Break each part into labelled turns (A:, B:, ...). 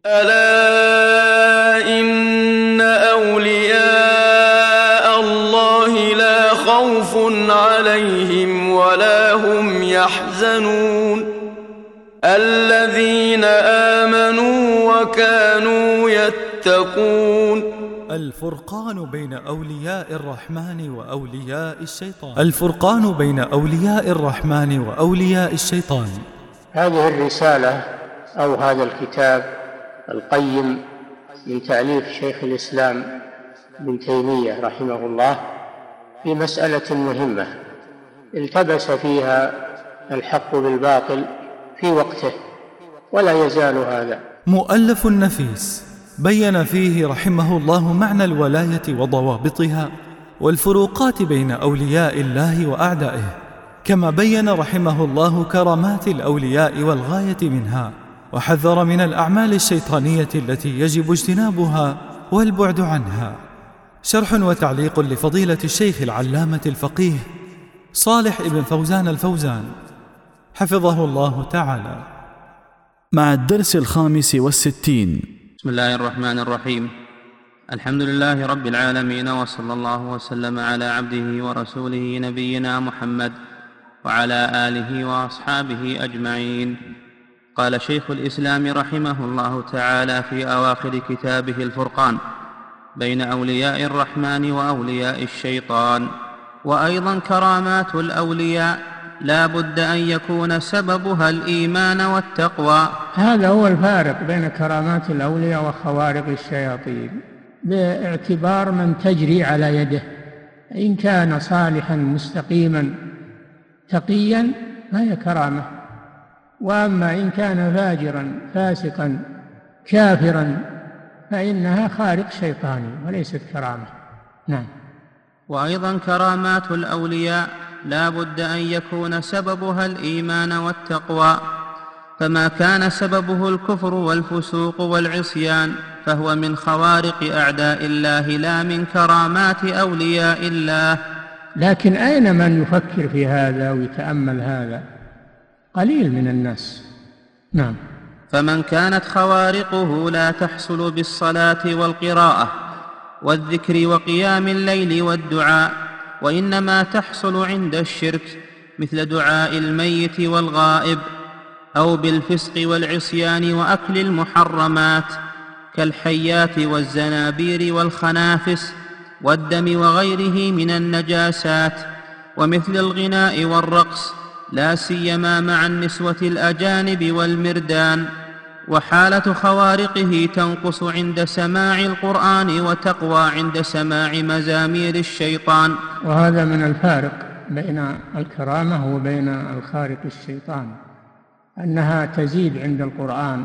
A: ألا إن أولياء الله لا خوف عليهم ولا هم يحزنون الذين آمنوا وكانوا يتقون.
B: الفرقان بين أولياء الرحمن وأولياء الشيطان. الفرقان بين أولياء الرحمن وأولياء الشيطان.
C: هذه الرسالة أو هذا الكتاب القيم من تأليف شيخ الإسلام ابن تيمية رحمه الله في مسألة مهمة التبس فيها الحق بالباطل في وقته ولا يزال هذا.
B: مؤلف نفيس بين فيه رحمه الله معنى الولاية وضوابطها والفروقات بين أولياء الله وأعدائه، كما بين رحمه الله كرامات الأولياء والغاية منها، وحذر من الأعمال الشيطانية التي يجب اجتنابها والبعد عنها. شرح وتعليق لفضيلة الشيخ العلامة الفقيه صالح ابن فوزان الفوزان حفظه الله تعالى، مع الدرس 65.
D: بسم الله الرحمن الرحيم. الحمد لله رب العالمين، وصلى الله وسلم على عبده ورسوله نبينا محمد وعلى آله وأصحابه أجمعين. قال شيخ الإسلام رحمه الله تعالى في أواخر كتابه الفرقان بين أولياء الرحمن وأولياء الشيطان: وأيضا كرامات الأولياء لا بد أن يكون سببها الإيمان والتقوى.
E: هذا هو الفارق بين كرامات الأولياء وخوارق الشياطين باعتبار من تجري على يده. إن كان صالحا مستقيما تقيا فهي كرامة، وأما إن كان فاجرا فاسقا كافرا فإنها خارق شيطاني وليست كرامة. نعم.
D: وأيضا كرامات الأولياء لا بد أن يكون سببها الإيمان والتقوى، فما كان سببه الكفر والفسوق والعصيان فهو من خوارق أعداء الله لا من كرامات أولياء الله.
E: لكن أين من يفكر في هذا ويتأمل هذا؟ قليل من الناس. نعم.
D: فمن كانت خوارقه لا تحصل بالصلاة والقراءة والذكر وقيام الليل والدعاء، وإنما تحصل عند الشرك مثل دعاء الميت والغائب، أو بالفسق والعصيان وأكل المحرمات كالحيات والزنابير والخنافس والدم وغيره من النجاسات، ومثل الغناء والرقص لا سيما مع النسوة الأجانب والمردان. وحالة خوارقه تنقص عند سماع القرآن وتقوى عند سماع مزامير الشيطان.
E: وهذا من الفارق بين الكرامة وبين الخارق الشيطان، أنها تزيد عند القرآن،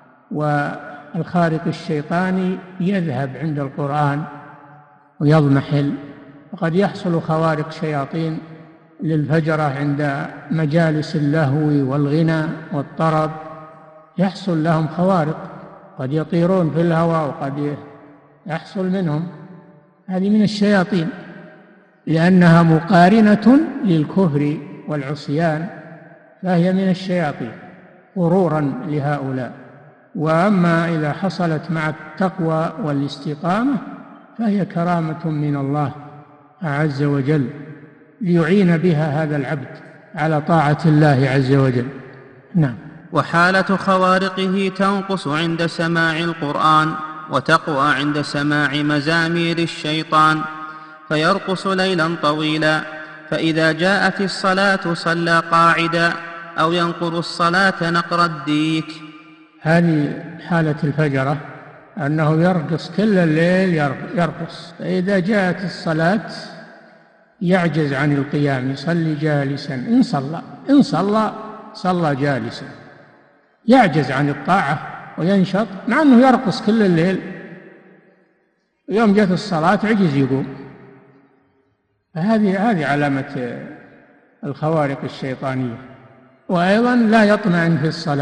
E: والخارق الشيطاني يذهب عند القرآن ويضمحل. وقد يحصل خوارق شياطين للفجرة عند مجالس اللهو والغنى والطرب، يحصل لهم خوارق، قد يطيرون في الهواء وقد يحصل منهم. هذه من الشياطين لأنها مقارنة للكفر والعصيان، فهي من الشياطين غرورا لهؤلاء. وأما إذا حصلت مع التقوى والاستقامة فهي كرامة من الله عز وجل ليعين بها هذا العبد على طاعة الله عز وجل. نعم.
D: وحالة خوارقه تنقص عند سماع القرآن وتقوى عند سماع مزامير الشيطان، فيرقص ليلا طويلا، فإذا جاءت الصلاة صلى قاعدا أو ينقر الصلاة نقر الديك.
E: هذه حالة الفجرة، أنه يرقص كل الليل، يرقص، فإذا جاءت الصلاة يعجز عن القيام، يصلي جالسا. إن صلى جالسا، يعجز عن الطاعة وينشط، مع أنه يرقص كل الليل. يوم جاءت الصلاة عجز يقوم. هذه علامة الخوارق الشيطانية. وأيضا لا يطمئن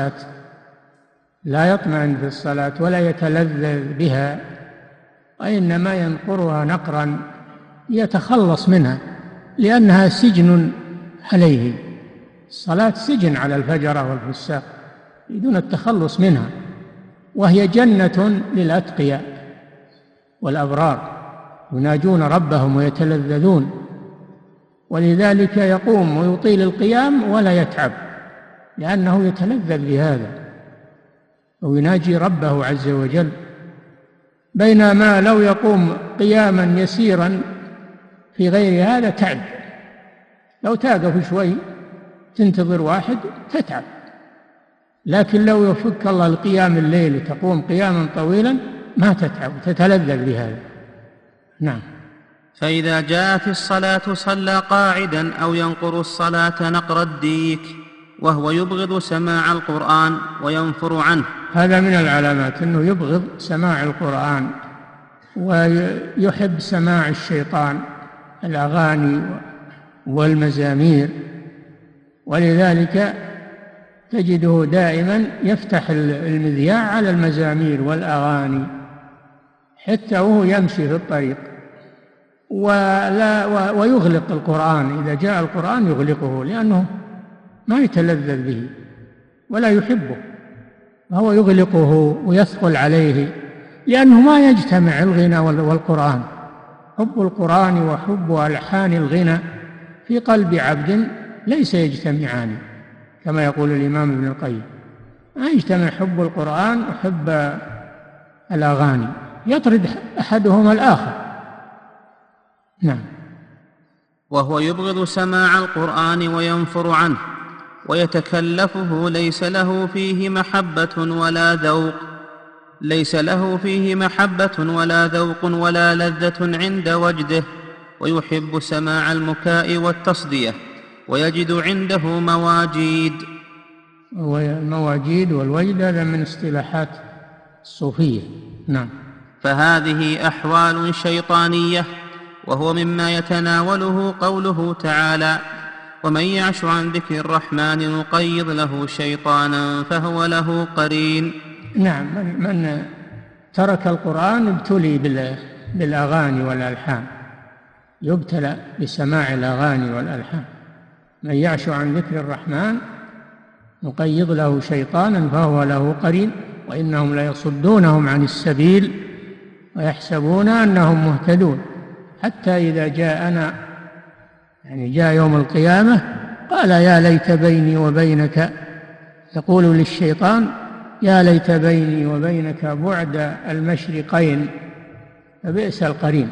E: في الصلاة ولا يتلذذ بها، وإنما ينقرها نقرا يتخلص منها، لأنها سجن عليه. الصلاة سجن على الفجرة والفساق، يريدون التخلص منها. وهي جنة للأتقياء والأبرار، يناجون ربهم ويتلذذون، ولذلك يقوم ويطيل القيام ولا يتعب، لأنه يتلذذ بهذا ويناجي ربه عز وجل. بينما لو يقوم قياما يسيرا في غير هذا تعب، لو تقف شوي تنتظر واحد تتعب، لكن لو يفك الله القيام الليل تقوم قياما طويلا ما تتعب، تتلذذ بهذا. نعم.
D: فإذا جاءت الصلاة صلى قاعدا أو ينقر الصلاة نقر الديك، وهو يبغض سماع القرآن وينفر عنه.
E: هذا من العلامات أنه يبغض سماع القرآن ويحب سماع الشيطان، الأغاني والمزامير، ولذلك تجده دائما يفتح المذياع على المزامير والأغاني حتى وهو يمشي في الطريق، ويغلق القرآن، إذا جاء القرآن يغلقه لأنه ما يتلذذ به ولا يحبه، فهو يغلقه ويثقل عليه، لأنه ما يجتمع الغنى والقرآن. حب القرآن وحب ألحان الغنى في قلب عبد ليس يجتمعان، كما يقول الإمام ابن القيم، ما يجتمع حب القرآن وحب الأغاني، يطرد أحدهما الآخر. نعم.
D: وهو يبغض سماع القرآن وينفر عنه ويتكلفه، ليس له فيه محبة ولا ذوق، ليس له فيه محبة ولا ذوق ولا لذة عند وجده، ويحب سماع المكاء والتصدية، ويجد عنده مواجيد.
E: والمواجيد والوجد هذا من اصطلاحات الصوفية. نعم.
D: فهذه أحوال شيطانية، وهو مما يتناوله قوله تعالى: ومن يعش عن ذكر الرحمن نقيض له شيطانا فهو له قرين.
E: نعم، من ترك القرآن ابتلي بالأغاني والألحان، يبتلى بسماع الأغاني والألحان. من يعش عن ذكر الرحمن نقيض له شيطانا فهو له قرين وإنهم ليصدونهم عن السبيل ويحسبون أنهم مهتدون، حتى إذا جاءنا، يعني جاء يوم القيامة، قال يا ليت بيني وبينك، يقول للشيطان يا ليت بيني وبينك بعد المشرقين فبئس القرين.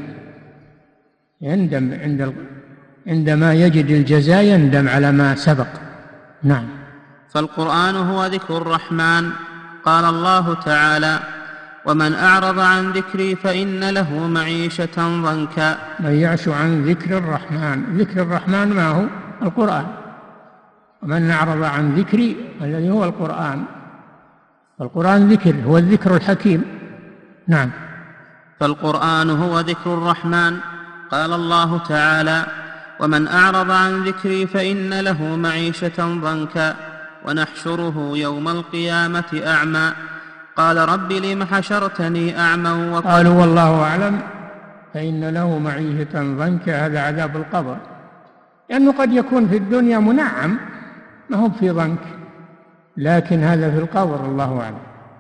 E: يندم عندما يجد الجزاء، يندم على ما سبق. نعم.
D: فالقرآن هو ذكر الرحمن. قال الله تعالى: ومن أعرض عن ذكري فإن له معيشة ضنكا.
E: من يعش عن ذكر الرحمن، ذكر الرحمن ما هو؟ القرآن. ومن أعرض عن ذكري الذي هو القرآن، القرآن ذكر، هو الذكر الحكيم. نعم.
D: فالقرآن هو ذكر الرحمن. قال الله تعالى: ومن أعرض عن ذكري فإن له معيشة ضنكا ونحشره يوم القيامة أعمى. قال رب لم حشرتني أعمى
E: قالوا والله أعلم فإن له معيشة ضنكا، هذا عذاب القبر، لأنه قد يكون في الدنيا منعم ما هو في ضنك، لكن هذا في القبر الله أعلم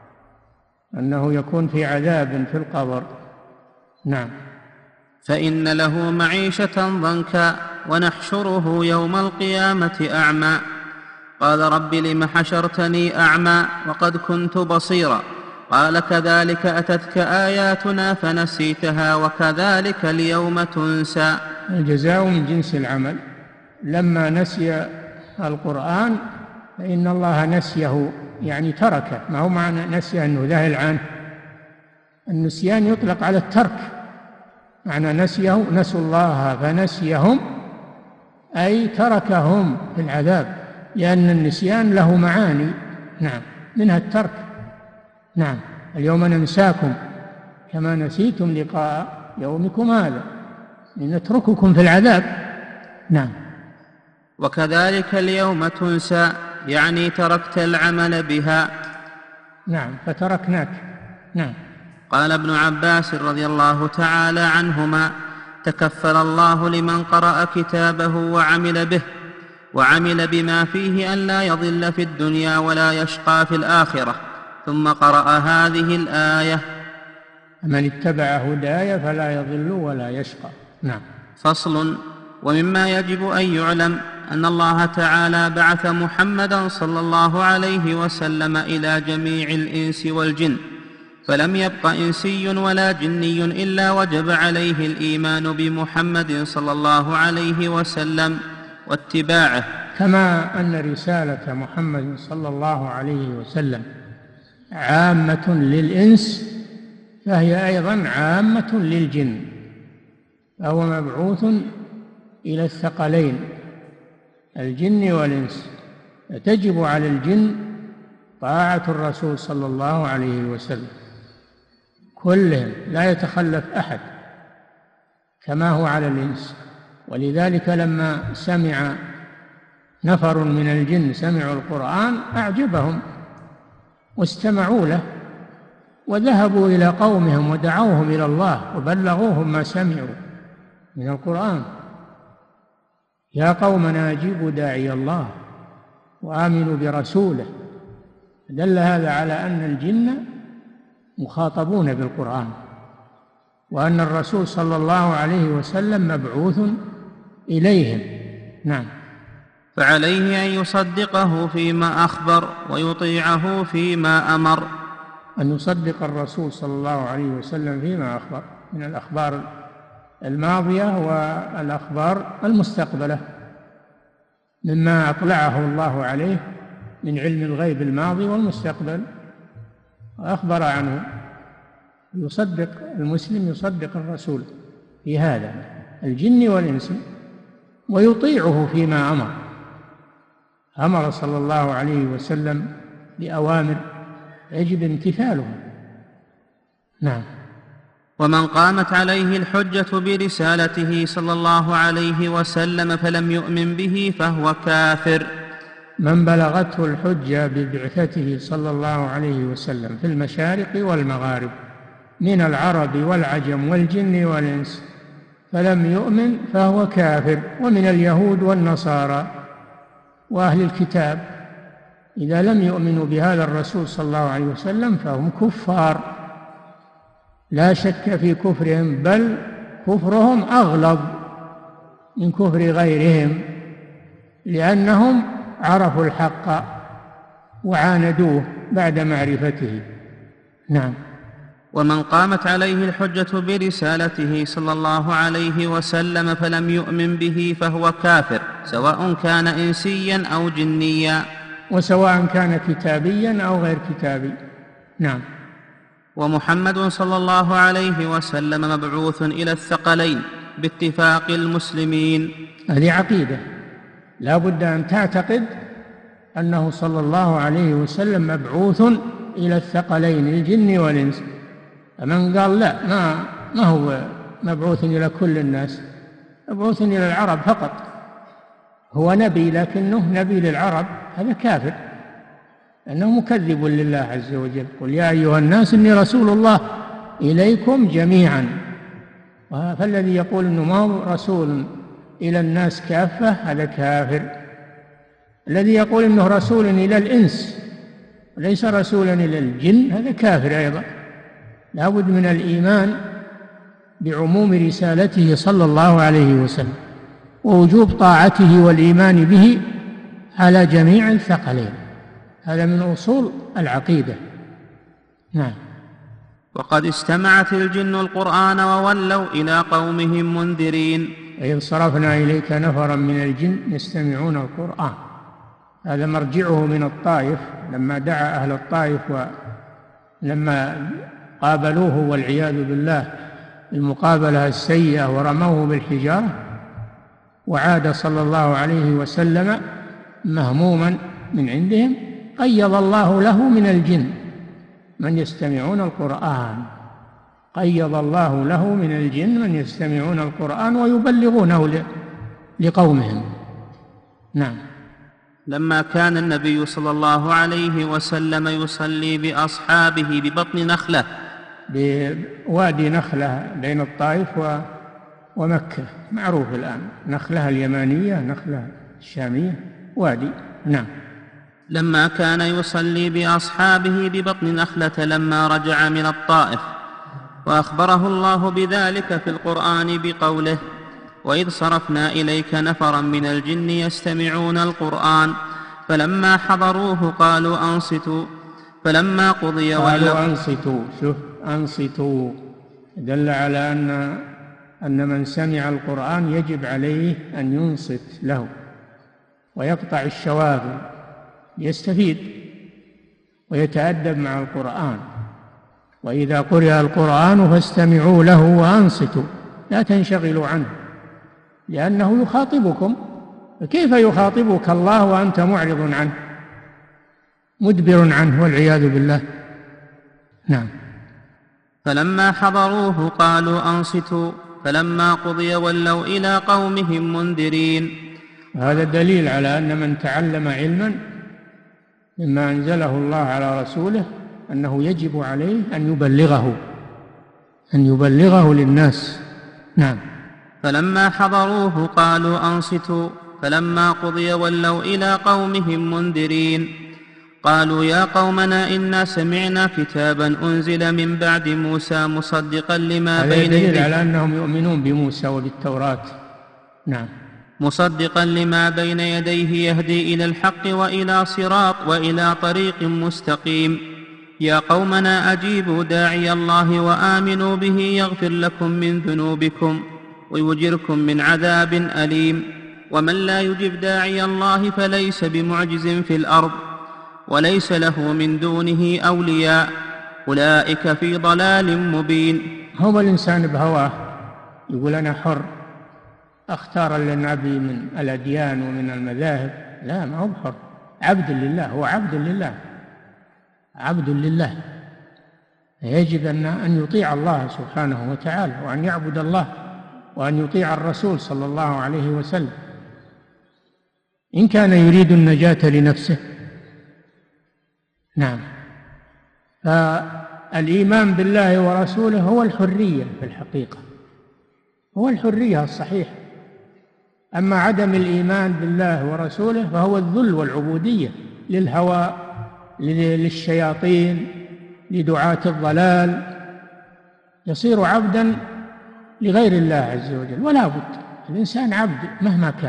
E: أنه يكون في عذاب في القبر. نعم.
D: فإن له معيشة ضنكا ونحشره يوم القيامة أعمى. قال رب لم حشرتني أعمى وقد كنت بصيرا. قال كذلك أتتك آياتنا فنسيتها وكذلك اليوم تنسى.
E: الجزاء من جنس العمل. لما نسي القرآن فإن الله نسيه، يعني تركه، ما هو معنى نسيه أنه ذهل عنه، النسيان يطلق على الترك، معنى نسيه نسوا الله فنسيهم أي تركهم في العذاب، لأن النسيان له معاني. نعم، منها الترك. نعم. اليوم ننساكم كما نسيتم لقاء يومكم هذا، لنترككم في العذاب. نعم.
D: وكذلك اليوم تنسى، يعني تركت العمل بها.
E: نعم، فتركناك. نعم.
D: قال ابن عباس رضي الله تعالى عنهما: تكفل الله لمن قرأ كتابه وعمل به، وعمل بما فيه أن لا يضل في الدنيا ولا يشقى في الآخرة، ثم قرأ هذه الآية:
E: من اتبع هداي فلا يضل ولا يشقى. نعم.
D: فصل. ومما يجب أن يعلم أن الله تعالى بعث محمدا صلى الله عليه وسلم إلى جميع الإنس والجن، فلم يبق إنسي ولا جني إلا وجب عليه الإيمان بمحمد صلى الله عليه وسلم واتباعه.
E: كما أن رسالة محمد صلى الله عليه وسلم عامة للإنس، فهي أيضا عامة للجن، فهو مبعوث إلى الثقلين الجن والإنس، فتجب على الجن طاعة الرسول صلى الله عليه وسلم كلهم، لا يتخلف أحد كما هو على الإنس. ولذلك لما سمع نفر من الجن سمعوا القرآن أعجبهم واستمعوا له، وذهبوا إلى قومهم ودعوهم إلى الله وبلغوهم ما سمعوا من القرآن: يا قومنا أجيبوا داعي الله وآمنوا برسوله. دل هذا على أن الجن مخاطبون بالقرآن، وأن الرسول صلى الله عليه وسلم مبعوث إليهم. نعم.
D: فعليه أن يصدقه فيما أخبر ويطيعه فيما أمر.
E: أن يصدق الرسول صلى الله عليه وسلم فيما أخبر من الأخبار الماضية والأخبار المستقبلة، مما أطلعه الله عليه من علم الغيب الماضي والمستقبل وأخبر عنه. يصدق المسلم يصدق الرسول في هذا الجن والإنس، ويطيعه فيما أمر. أمر صلى الله عليه وسلم بأوامر يجب امتثالها. نعم.
D: ومن قامت عليه الحجة برسالته صلى الله عليه وسلم فلم يؤمن به فهو كافر.
E: من بلغته الحجة ببعثته صلى الله عليه وسلم في المشارق والمغارب من العرب والعجم والجن والإنس فلم يؤمن فهو كافر. ومن اليهود والنصارى وأهل الكتاب إذا لم يؤمنوا بهذا الرسول صلى الله عليه وسلم فهم كفار، لا شك في كفرهم، بل كفرهم أغلظ من كفر غيرهم، لأنهم عرفوا الحق وعاندوه بعد معرفته. نعم.
D: ومن قامت عليه الحجة برسالته صلى الله عليه وسلم فلم يؤمن به فهو كافر، سواء كان إنسيا أو جنيا،
E: وسواء كان كتابيا أو غير كتابي. نعم.
D: ومحمد صلى الله عليه وسلم مبعوث إلى الثقلين باتفاق المسلمين.
E: هذه عقيدة لا بد أن تعتقد أنه صلى الله عليه وسلم مبعوث إلى الثقلين الجن والإنس. فمن قال لا ما هو مبعوث إلى كل الناس، مبعوث إلى العرب فقط، هو نبي لكنه نبي للعرب، هذا كافر، أنه مكذب لله عز وجل. قل يا أيها الناس إني رسول الله إليكم جميعا. فالذي يقول أنه ما هو رسول إلى الناس كافة هذا كافر. الذي يقول أنه رسول إلى الإنس وليس رسولا إلى الجن هذا كافر أيضا. لا بد من الإيمان بعموم رسالته صلى الله عليه وسلم ووجوب طاعته والإيمان به على جميع الثقلين، هذا من أصول العقيدة. نعم.
D: وقد استمعت الجن القرآن وولوا إلى قومهم منذرين.
E: إذ صرفنا إليك نفرا من الجن يستمعون القرآن، هذا مرجعه من الطائف، لما دعا أهل الطائف ولما قابلوه والعياذ بالله المقابلة السيئة ورموه بالحجارة، وعاد صلى الله عليه وسلم مهموما من عندهم، قيض الله له من الجن من يستمعون القرآن، قيض الله له من الجن من يستمعون القرآن ويبلغونه لقومهم. نعم.
D: لما كان النبي صلى الله عليه وسلم يصلي بأصحابه ببطن نخلة،
E: بوادي نخلة بين الطائف ومكة، معروف الآن، نخلة اليمانية، نخلة الشامية، وادي. نعم.
D: لما كان يصلي بأصحابه ببطن نخلة لما رجع من الطائف، وأخبره الله بذلك في القرآن بقوله: وإذ صرفنا إليك نفرا من الجن يستمعون القرآن فلما حضروه قالوا أنصتوا فلما قضي
E: قالوا أنصتوا. شوف، أنصتوا دل على أن من سمع القرآن يجب عليه أن ينصت له ويقطع الشواغل، يستفيد ويتأدب مع القرآن. وإذا قرئ القرآن فاستمعوا له وأنصتوا، لا تنشغلوا عنه، لأنه يخاطبكم. فكيف يخاطبك الله وأنت معرض عنه مدبر عنه والعياذ بالله؟ نعم.
D: فلما حضروه قالوا أنصتوا فلما قضي ولوا إلى قومهم منذرين.
E: هذا دليل على أن من تعلم علما مما أنزله الله على رسوله أنه يجب عليه أن يبلغه للناس. نعم.
D: فلما حضروه قالوا أنصتوا فلما قضي ولوا إلى قومهم منذرين. قالوا يا قومنا إنا سمعنا كتابا أنزل من بعد موسى مصدقا لما بين يديه.
E: هذا دليل على أنهم يؤمنون بموسى وبالتوراة. نعم.
D: مصدقا لما بين يديه يهدي إلى الحق وإلى طريق مستقيم. يا قومنا أجيبوا داعي الله وآمنوا به يغفر لكم من ذنوبكم ويجركم من عذاب أليم. ومن لا يجب داعي الله فليس بمعجز في الأرض وليس له من دونه أولياء أولئك في ضلال مبين.
E: هو الإنسان بهواه يقول أنا حر أختار اللي أبي من الأديان ومن المذاهب، لا، ما هو حر، عبد لله، هو عبد لله. يجب أن يطيع الله سبحانه وتعالى وأن يعبد الله وأن يطيع الرسول صلى الله عليه وسلم إن كان يريد النجاة لنفسه. نعم. فالإيمان بالله ورسوله هو الحرية في الحقيقة، هو الحرية الصحيحة. أما عدم الإيمان بالله ورسوله فهو الذل والعبودية للهوى، للشياطين، لدعاة الضلال، يصير عبدا لغير الله عز وجل. ولا بد الإنسان عبد مهما كان،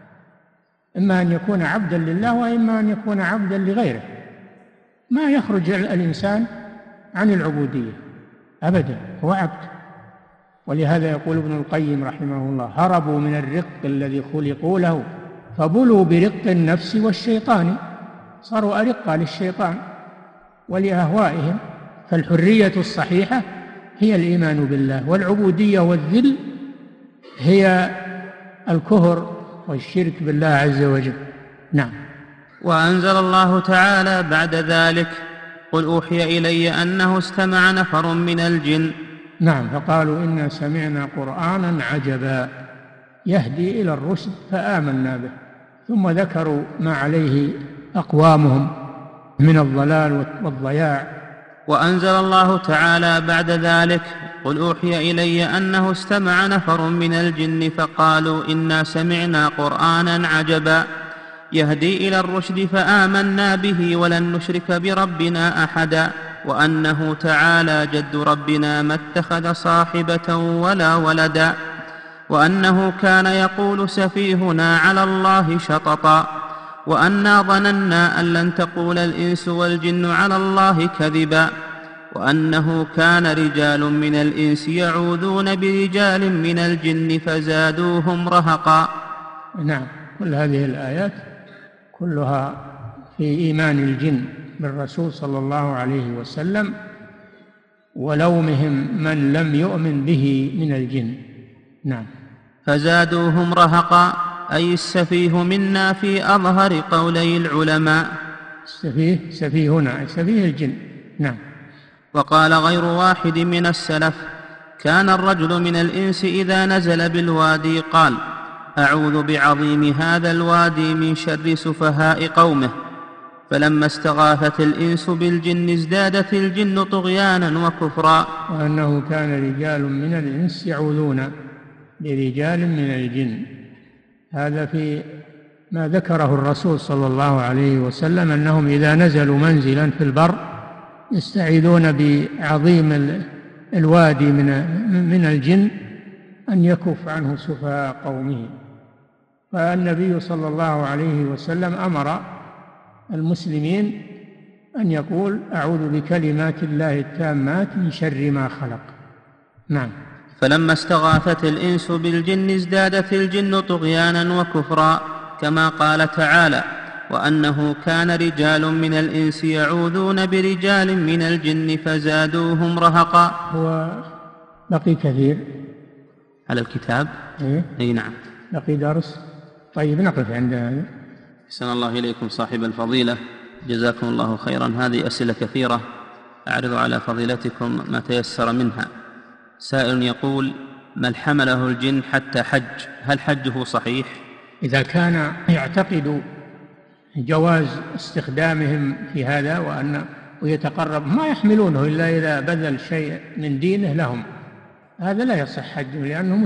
E: إما أن يكون عبدا لله وإما أن يكون عبدا لغيره. ما يخرج الإنسان عن العبودية أبدا، هو عبد. ولهذا يقول ابن القيم رحمه الله: هربوا من الرق الذي خلقوا له فبلوا برق النفس والشيطان. صاروا أرقة للشيطان ولأهوائهم. فالحرية الصحيحة هي الإيمان بالله، والعبودية والذل هي الكفر والشرك بالله عز وجل. نعم.
D: وأنزل الله تعالى بعد ذلك: قل أوحي إلي أنه استمع نفر من الجن.
E: نعم. فقالوا إنا سمعنا قرآنا عجبا يهدي إلى الرشد فآمنا به. ثم ذكروا ما عليه أقوامهم من الضلال والضياع.
D: وأنزل الله تعالى بعد ذلك: قل أوحي إلي أنه استمع نفر من الجن فقالوا إنا سمعنا قرآنا عجبا يهدي إلى الرشد فآمنا به ولن نشرك بربنا أحدا وأنه تعالى جد ربنا ما اتخذ صاحبة ولا ولدا وأنه كان يقول سفيهنا على الله شططا وأنا ظننا أن لن تقول الإنس والجن على الله كذبا وأنه كان رجال من الإنس يعوذون برجال من الجن فزادوهم رهقا.
E: نعم. كل هذه الآيات كلها في إيمان الجن بالرسول صلى الله عليه وسلم ولومهم من لم يؤمن به من الجن. نعم.
D: فزادوهم رهقا أي السفيه منا في أظهر قولي العلماء.
E: سفيهنا أي سفيه الجن. نعم.
D: وقال غير واحد من السلف: كان الرجل من الإنس إذا نزل بالوادي قال: أعوذ بعظيم هذا الوادي من شر سفهاء قومه، فلما استغاثت الإنس بالجن ازدادت الجن طغيانا وكفرا.
E: وأنه كان رجال من الإنس يعوذون برجال من الجن، هذا في ما ذكره الرسول صلى الله عليه وسلم أنهم إذا نزلوا منزلا في البر يستعيذون بعظيم الوادي من الجن أن يكف عنه سفهاء قومه. فالنبي صلى الله عليه وسلم أمر المسلمين أن يقول أعوذ بكلمات الله التامات من شر ما خلق. نعم.
D: فلما استغاثت الإنس بالجن ازدادت الجن طغيانا وكفرا، كما قال تعالى: وأنه كان رجال من الإنس يعوذون برجال من الجن فزادوهم رهقا.
E: هو بقي كثير
D: على الكتاب. أي نعم،
E: بقي درس. طيب نقف عند هذا.
D: أحسن الله إليكم صاحب الفضيلة، جزاكم الله خيرا. هذه أسئلة كثيرة أعرض على فضيلتكم ما تيسر منها. سائل يقول: من حمله الجن حتى حج، هل حجه صحيح؟
E: إذا كان يعتقد جواز استخدامهم في هذا ويتقرب، ما يحملونه إلا إذا بذل شيء من دينه لهم، هذا لا يصح حجه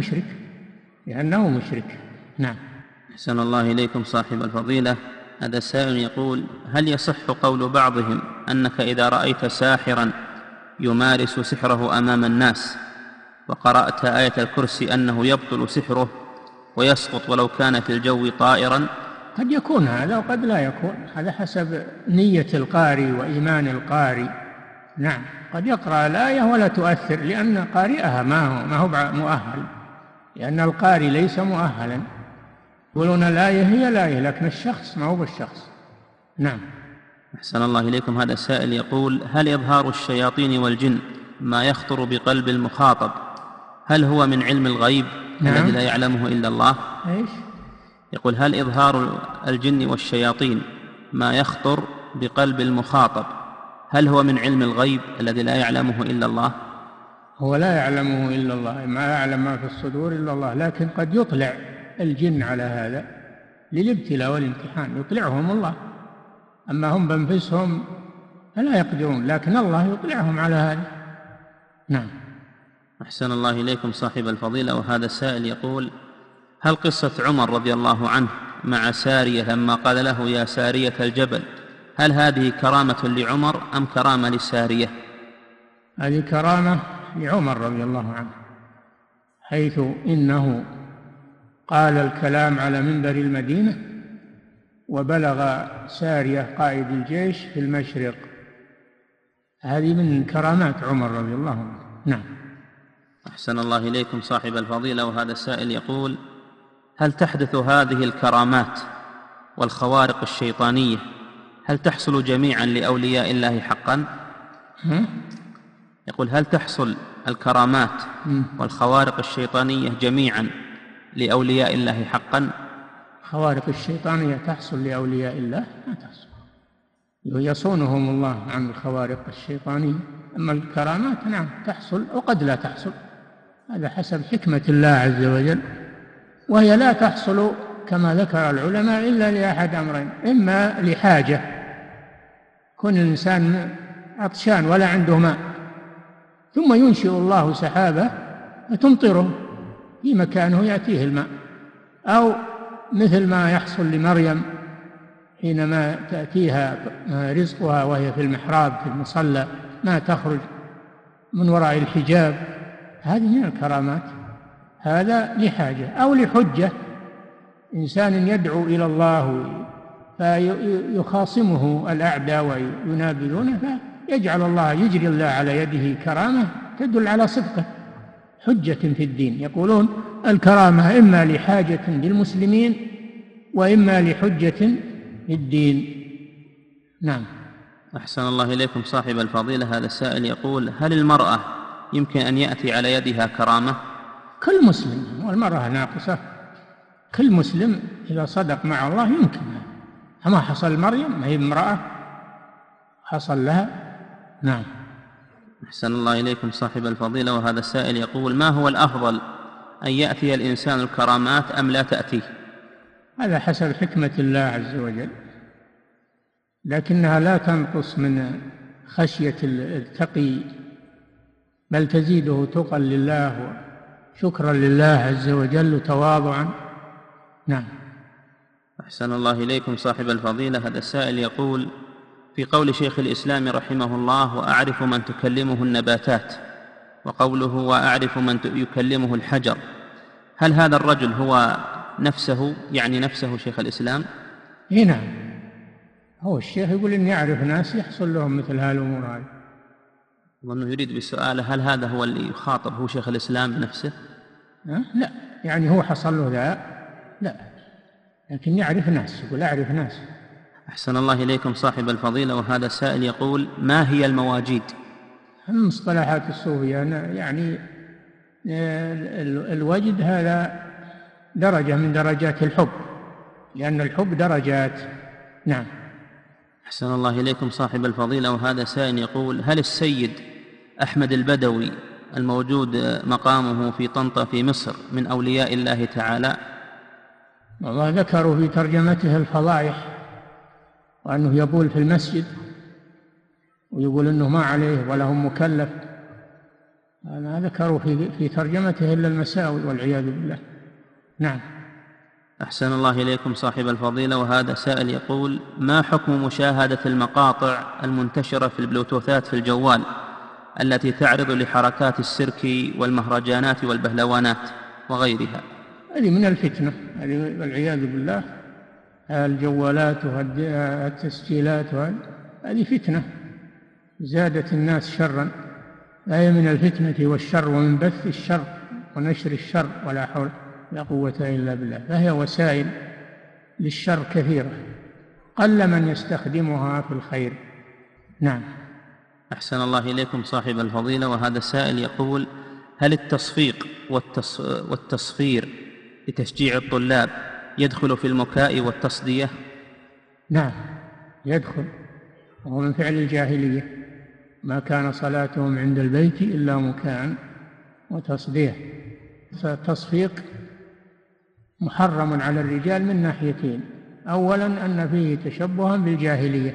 E: لأنه مشرك. نعم.
D: أحسن الله إليكم صاحب الفضيلة. هذا السائل يقول: هل يصح قول بعضهم أنك إذا رأيت ساحرا يمارس سحره أمام الناس وقرأت آية الكرسي أنه يبطل سحره ويسقط ولو كان في الجو طائرا؟
E: قد يكون هذا وقد لا يكون، هذا حسب نية القارئ وإيمان القارئ. نعم، قد يقرأ الآية ولا تؤثر لأن قارئها ما هو مؤهل، لأن القارئ ليس مؤهلا. يقولون الآية هي الآية لكن الشخص ما هو بالشخص. نعم.
D: أحسن الله إليكم. هذا السائل يقول: هل إظهار الشياطين والجن ما يخطر بقلب المخاطب هل هو من علم الغيب الذي لا يعلمه إلا الله؟
E: إيش؟
D: يقول: هل إظهار الجن والشياطين ما يخطر بقلب المخاطب هل هو من علم الغيب الذي لا يعلمه إلا الله؟
E: هو لا يعلمه إلا الله، ما يعلم ما في الصدور إلا الله، لكن قد يطلع الجن على هذا للابتلاء والامتحان، يطلعهم الله، أما هم بأنفسهم فلا يقدرون، لكن الله يطلعهم على هذا. نعم.
D: أحسن الله إليكم صاحب الفضيلة. وهذا السائل يقول: هل قصة عمر رضي الله عنه مع سارية لما قال له يا سارية الجبل، هل هذه كرامة لعمر أم كرامة لسارية؟
E: هذه كرامة لعمر رضي الله عنه، حيث إنه قال الكلام على منبر المدينة وبلغ سارية قائد الجيش في المشرق، هذه من كرامات عمر رضي الله عنه. نعم.
D: أحسن الله إليكم صاحب الفضيلة. وهذا السائل يقول: هل تحدث هذه الكرامات والخوارق الشيطانية هل تحصل جميعا لأولياء الله حقا؟ يقول: هل تحصل الكرامات والخوارق الشيطانية جميعا لأولياء الله حقا؟
E: خوارق الشيطانية تحصل لأولياء الله؟ ما تحصل، يصونهم الله عن الخوارق الشيطانية. أما الكرامات نعم تحصل وقد لا تحصل، هذا حسب حكمة الله عز وجل، وهي لا تحصل كما ذكر العلماء إلا لأحد أمرين: إما لحاجة، كون الإنسان عطشان ولا عنده ماء ثم ينشئ الله سحابة فتمطره في مكانه يأتيه الماء، أو مثل ما يحصل لمريم حينما تأتيها رزقها وهي في المحراب في المصلى ما تخرج من وراء الحجاب، هذه من الكرامات. هذا لحاجة أو لحجة، إنسان يدعو إلى الله فيخاصمه الأعداء وينابذونه فيجعل الله يجري الله على يده كرامة تدل على صدقه، حجة في الدين. يقولون الكرامة إما لحاجة للمسلمين وإما لحجة في الدين. نعم.
D: أحسن الله إليكم صاحب الفضيلة. هذا السائل يقول: هل المرأة يمكن أن يأتي على يدها كرامة؟
E: كل مسلم، والمرأة ناقصة، كل مسلم إذا صدق مع الله يمكن. أما حصل مريم ما هي امرأة حصل لها. نعم.
D: أحسن الله إليكم صاحب الفضيلة. وهذا السائل يقول: ما هو الأفضل أن يأتي الإنسان الكرامات أم لا تأتيه؟
E: هذا حسب حكمة الله عز وجل، لكنها لا تنقص من خشية التقي، بل تزيده تقى لله وشكرا لله عز وجل وتواضعا. نعم.
D: أحسن الله إليكم صاحب الفضيلة. هذا السائل يقول: في قول شيخ الإسلام رحمه الله: وأعرف من تكلمه النباتات، وقوله: وأعرف من يكلمه الحجر، هل هذا الرجل هو نفسه، يعني نفسه شيخ الإسلام؟
E: نعم، هو الشيخ يقول إني أعرف ناس يحصل لهم مثل هالأمور هذه.
D: وأنه يريد بالسؤال: هل هذا هو اللي يخاطب هو شيخ الإسلام بنفسه؟
E: لا، يعني هو حصل له ذا، لا، لكن يعرف ناس، يقول أعرف ناس.
D: أحسن الله إليكم صاحب الفضيلة. وهذا السائل يقول: ما هي المواجيد؟
E: من مصطلحات الصوفية، يعني الوجد هذا درجة من درجات الحب، لأن الحب درجات. نعم.
D: أحسن الله إليكم صاحب الفضيلة. وهذا سائل يقول: هل السيد أحمد البدوي الموجود مقامه في طنطا في مصر من أولياء الله تعالى؟
E: والله ذكروا في ترجمته الفضائح، وأنه يبول في المسجد، ويقول أنه ما عليه ولا هم مكلف. أنا ذكروا في ترجمته إلا المساوي والعياذ بالله. نعم.
D: أحسن الله إليكم صاحب الفضيلة. وهذا سائل يقول: ما حكم مشاهدة المقاطع المنتشرة في البلوتوثات في الجوال التي تعرض لحركات السيرك والمهرجانات والبهلوانات وغيرها؟
E: هذه من الفتنة، هذه والعياذ بالله. الجوالات والتسجيلات هذه فتنة زادت الناس شرا، هي من الفتنة والشر ومن بث الشر ونشر الشر، ولا حول ولا قوة إلا بالله. فهي وسائل للشر كثيرة، قل من يستخدمها في الخير. نعم.
D: أحسن الله إليكم صاحب الفضيلة. وهذا السائل يقول: هل التصفيق والتصفير لتشجيع الطلاب يدخل في المكاء والتصدية؟
E: نعم يدخل، وهو من فعل الجاهلية. ما كان صلاتهم عند البيت إلا مكاء وتصدية. فالتصفيق محرم على الرجال من ناحيتين: أولا أن فيه تشبها بالجاهلية،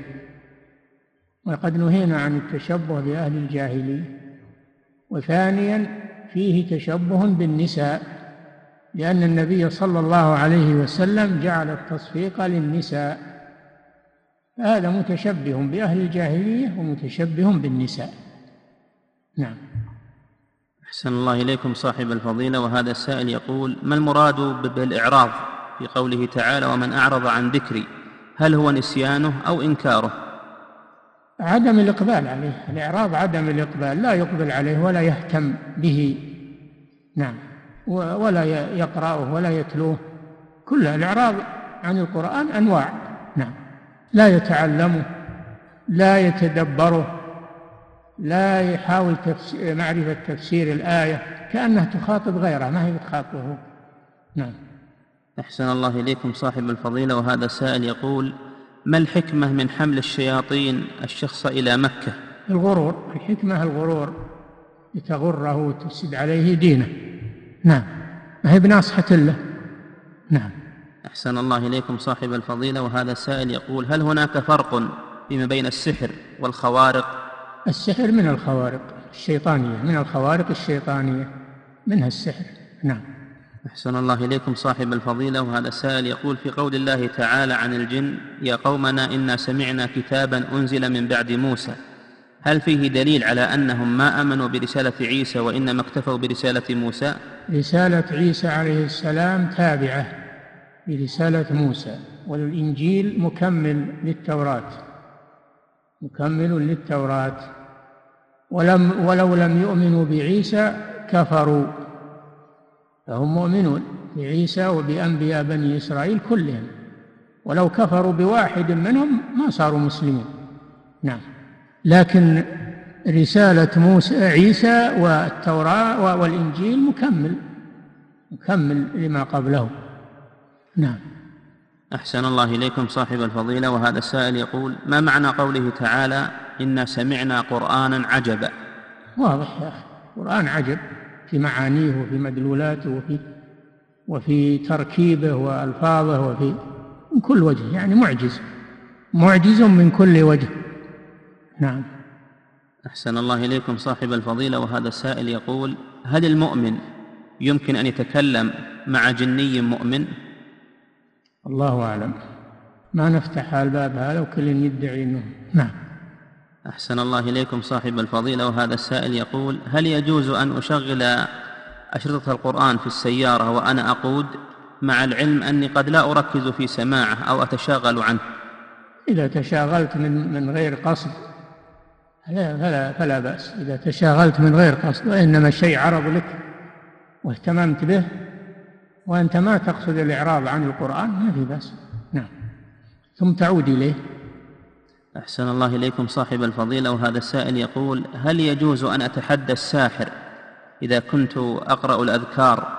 E: وقد نهينا عن التشبه بأهل الجاهلية. وثانيا فيه تشبه بالنساء، لأن النبي صلى الله عليه وسلم جعل التصفيق للنساء، هذا متشبه بأهل الجاهلية ومتشبه بالنساء. نعم.
D: أحسن الله إليكم صاحب الفضيلة. وهذا السائل يقول: ما المراد بالإعراض في قوله تعالى: ومن أعرض عن ذكري، هل هو نسيانه أو إنكاره؟
E: عدم الإقبال عليه. الإعراض عدم الإقبال، لا يقبل عليه ولا يهتم به. نعم. ولا يقرأه ولا يتلوه. كل الإعراض عن القرآن أنواع. نعم. لا يتعلمه، لا يتدبره، لا يحاول معرفة تفسير الآية، كأنها تخاطب غيره، ما هي بتخاطبه. نعم.
D: أحسن الله إليكم صاحب الفضيلة. وهذا السائل يقول: ما الحكمة من حمل الشياطين الشخص إلى مكة؟
E: الغرور. الحكمة الغرور، لتغره وتفسد عليه دينه. نعم، ما هي بناصحة له. نعم.
D: أحسن الله إليكم صاحب الفضيلة. وهذا السائل يقول: هل هناك فرق فيما بين السحر والخوارق؟
E: السحر من الخوارق الشيطانية، من الخوارق الشيطانية، منها السحر. نعم.
D: أحسن الله إليكم صاحب الفضيلة. وهذا السائل يقول: في قول الله تعالى عن الجن: يا قومنا إنا سمعنا كتابا أنزل من بعد موسى، هل فيه دليل على أنهم ما آمنوا برسالة عيسى وإنما اكتفوا برسالة موسى؟
E: رسالة عيسى عليه السلام تابعة برسالة موسى، والإنجيل مكمل للتوراة، مكمل للتوراة. ولو لم يؤمنوا بعيسى كفروا، فهم مؤمنون بعيسى وبأنبياء بني إسرائيل كلهم، ولو كفروا بواحد منهم ما صاروا مسلمين. نعم. لكن رسالة موسى عيسى والتوراة والإنجيل مكمل لما قبله. نعم.
D: أحسن الله إليكم صاحب الفضيلة. وهذا السائل يقول: ما معنى قوله تعالى: إنا سمعنا قرآنا عجبا؟
E: واضح يا أخي، قرآن عجب في معانيه وفي مدلولاته وفي تركيبه وألفاظه وفي من كل وجه، يعني معجز من كل وجه. نعم.
D: أحسن الله إليكم صاحب الفضيلة. وهذا السائل يقول: هل المؤمن يمكن أن يتكلم مع جني مؤمن؟
E: الله أعلم. ما نفتح الباب هذا وكل يدعي أنه نعم.
D: أحسن الله إليكم صاحب الفضيلة. وهذا السائل يقول: هل يجوز أن أشغل أشرطة القرآن في السيارة وأنا أقود، مع العلم أني قد لا أركز في سماعه أو أتشاغل عنه؟
E: إذا تشاغلت من غير قصد فلا بأس. إذا تشاغلت من غير قصد وإنما الشيء عرض لك واهتممت به وأنت ما تقصد الإعراض عن القرآن ما في بأس. نعم. ثم تعود إليه.
D: أحسن الله إليكم صاحب الفضيلة. وهذا السائل يقول: هل يجوز أن أتحدى الساحر إذا كنت أقرأ الأذكار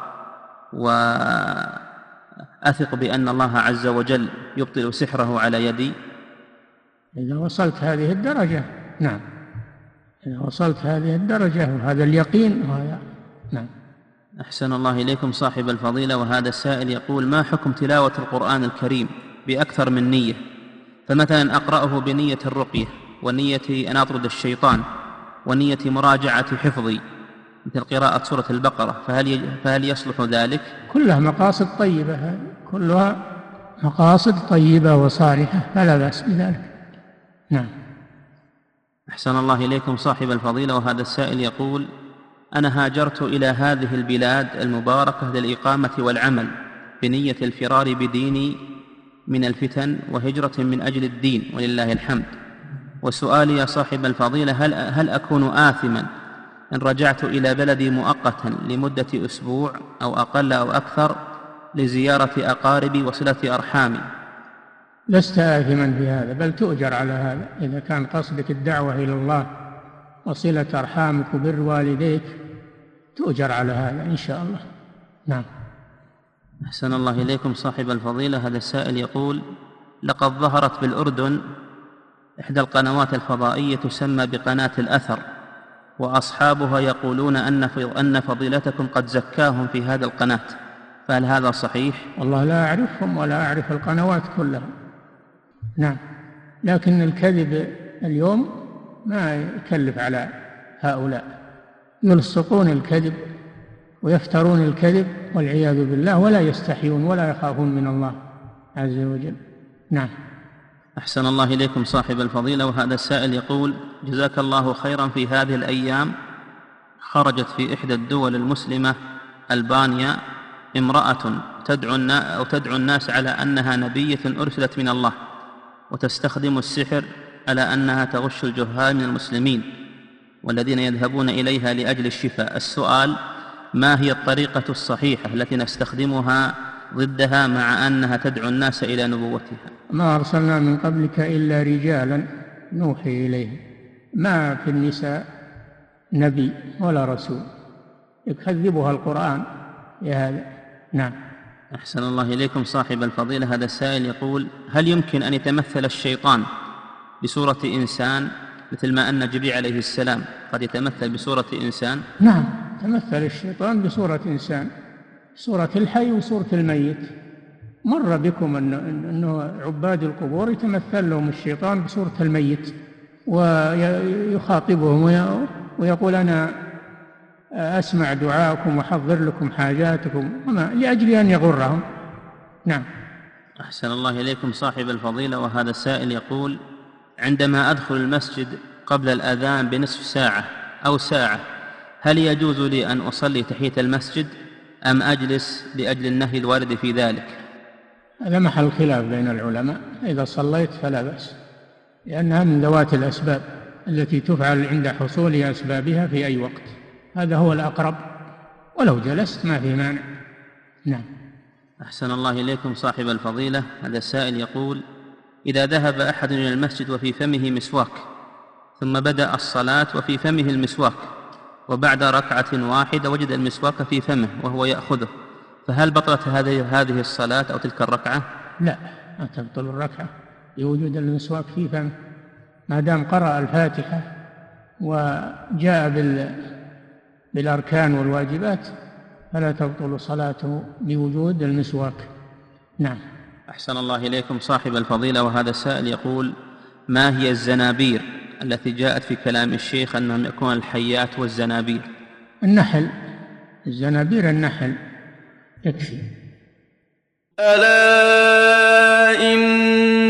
D: وأثق بأن الله عز وجل يبطل سحره على يدي؟
E: إذا وصلت هذه الدرجة نعم. إذا وصلت هذه الدرجة وهذا اليقين وهذا نعم.
D: أحسن الله إليكم صاحب الفضيلة. وهذا السائل يقول: ما حكم تلاوة القرآن الكريم بأكثر من نية؟ فمثلا أقرأه بنية الرقية ونية أن أطرد الشيطان ونية مراجعة حفظي مثل قراءة سورة البقرة، فهل يصلح ذلك؟
E: كلها مقاصد طيبة، هذه كلها مقاصد طيبة وصالحة فلا بأس بذلك. نعم.
D: أحسن الله إليكم صاحب الفضيلة. وهذا السائل يقول: أنا هاجرت إلى هذه البلاد المباركة للإقامة والعمل بنية الفرار بديني من الفتن وهجرة من أجل الدين ولله الحمد، وسؤالي يا صاحب الفضيلة: هل أكون آثما إن رجعت إلى بلدي مؤقتا لمدة أسبوع أو أقل أو أكثر لزيارة أقاربي وصلة أرحامي؟
E: لست آثما في هذا، بل تؤجر على هذا. إذا كان قصدك الدعوة إلى الله وصلة أرحامك وبر والديك تؤجر على هذا إن شاء الله. نعم.
D: أحسن الله إليكم صاحب الفضيلة. هذا السائل يقول: لقد ظهرت بالأردن إحدى القنوات الفضائية تسمى بقناة الأثر، وأصحابها يقولون أن فضيلتكم قد زكاهم في هذا القناة، فهل هذا صحيح؟
E: والله لا أعرفهم ولا أعرف القنوات كلها. نعم. لكن الكذب اليوم ما يكلف على هؤلاء، يلصقون الكذب ويفترون الكذب والعياذ بالله ولا يستحيون ولا يخافون من الله عز وجل. نعم.
D: أحسن الله إليكم صاحب الفضيلة. وهذا السائل يقول: جزاك الله خيرا. في هذه الأيام خرجت في إحدى الدول المسلمة ألبانيا امرأة تدعو الناس على أنها نبية أرسلت من الله، وتستخدم السحر على أنها تغش الجهال من المسلمين والذين يذهبون إليها لأجل الشفاء. السؤال: ما هي الطريقة الصحيحة التي نستخدمها ضدها مع أنها تدعو الناس إلى نبوتها؟
E: ما أرسلنا من قبلك إلا رجالا نوحي إليهم، ما في النساء نبي ولا رسول، يكذبها القرآن يا هذا. نعم.
D: أحسن الله إليكم صاحب الفضيلة. هذا السائل يقول: هل يمكن أن يتمثل الشيطان بصورة إنسان مثل ما أن جبريل عليه السلام قد يتمثل بصورة إنسان؟
E: نعم، تمثل الشيطان بصورة إنسان، صورة الحي وصورة الميت. مر بكم أنه عباد القبور يتمثل لهم الشيطان بصورة الميت ويخاطبهم ويقول: أنا أسمع دعاءكم وأحضر لكم حاجاتكم، لأجل أن يغرهم. نعم.
D: أحسن الله إليكم صاحب الفضيلة. وهذا السائل يقول: عندما أدخل المسجد قبل الأذان بنصف ساعة أو ساعة، هل يجوز لي أن أصلي تحية المسجد أم أجلس لأجل النهي الوارد في ذلك؟
E: هذا محل خلاف بين العلماء. إذا صليت فلا بأس، لأنها من ذوات الأسباب التي تفعل عند حصول أسبابها في أي وقت، هذا هو الأقرب، ولو جلست ما في مانع. نعم.
D: أحسن الله إليكم صاحب الفضيلة. هذا السائل يقول: إذا ذهب أحد إلى المسجد وفي فمه مسواك ثم بدأ الصلاة وفي فمه المسواك، وبعد ركعة واحدة وجد المسواك في فمه وهو يأخذه، فهل بطلت هذه الصلاة أو تلك الركعة؟
E: لا، ما تبطل الركعة بوجود المسواك في فمه، ما دام قرأ الفاتحة وجاء بالأركان والواجبات فلا تبطل صلاته بوجود المسواك. نعم.
D: أحسن الله إليكم صاحب الفضيلة. وهذا السائل يقول: ما هي الزنابير التي جاءت في كلام الشيخ أنهم يكون الحيات والزنابير؟
E: النحل، الزنابير النحل يكفي.
A: ألا إن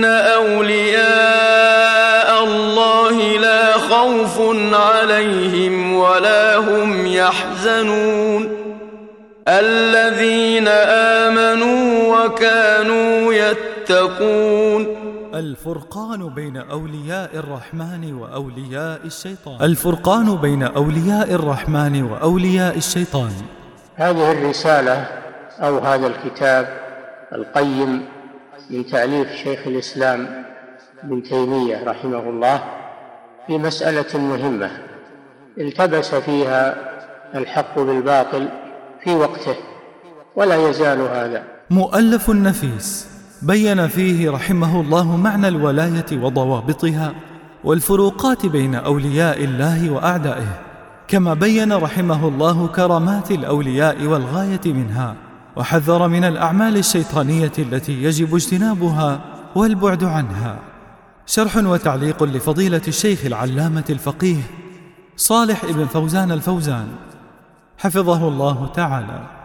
A: أولياء الله لا خوف عليهم ولا هم يحزنون الذين آمنوا وكانوا يتقون.
B: الفرقان بين أولياء الرحمن وأولياء الشيطان. الفرقان بين أولياء الرحمن وأولياء الشيطان.
C: هذه الرسالة أو هذا الكتاب القيم من تأليف شيخ الإسلام ابن تيمية رحمه الله في مسألة مهمة التبس فيها الحق بالباطل في وقته ولا يزال هذا.
B: مؤلف نفيس بين فيه رحمه الله معنى الولاية وضوابطها والفروقات بين أولياء الله وأعدائه، كما بين رحمه الله كرامات الأولياء والغاية منها، وحذر من الأعمال الشيطانية التي يجب اجتنابها والبعد عنها. شرح وتعليق لفضيلة الشيخ العلامة الفقيه صالح ابن فوزان الفوزان حفظه الله تعالى.